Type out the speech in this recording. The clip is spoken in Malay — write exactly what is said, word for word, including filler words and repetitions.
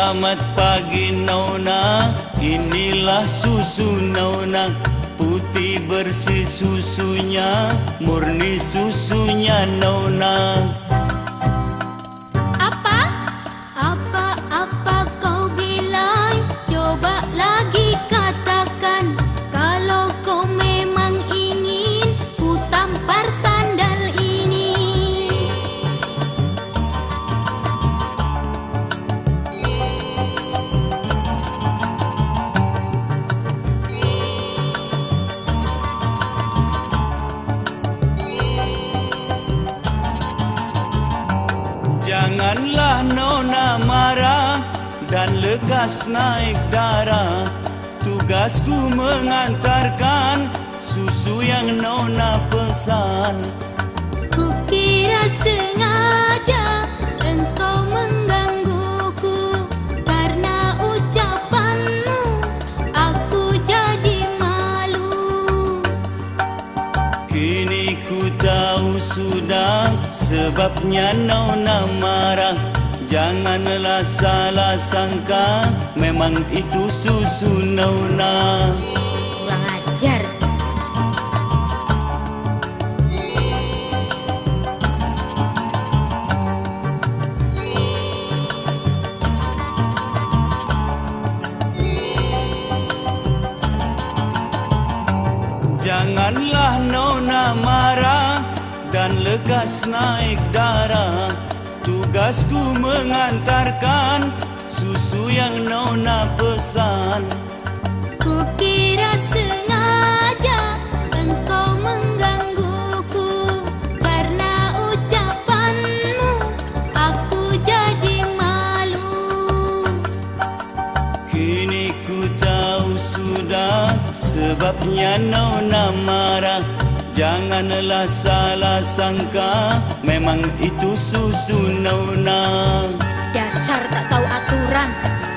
Selamat pagi Nona, inilah susu Nona. Putih bersih susunya, murni susunya Nona. Apa? Apa-apa kau bilang? Coba lagi katakan. Kalau kau memang ingin ku tampar sandal ini. Janganlah Nona marah dan lekas naik darah. Tugasku mengantarkan susu yang Nona pesan. Kukira sengaja engkau menggangguku. Karena ucapanmu aku jadi malu. Kini ku tahu sudah sebabnya Nona marah. Janganlah salah sangka, memang itu susu Nona. Kurang ajar. Janganlah Nona marah dan lekas naik darah. Tugasku mengantarkan susu yang Nona pesan. Kukira sengaja engkau menggangguku. Karena ucapanmu aku jadi malu. Kini ku tahu sudah sebabnya Nona marah. Janganlah salah sangka, memang itu susu Nona. Dasar tak tahu aturan.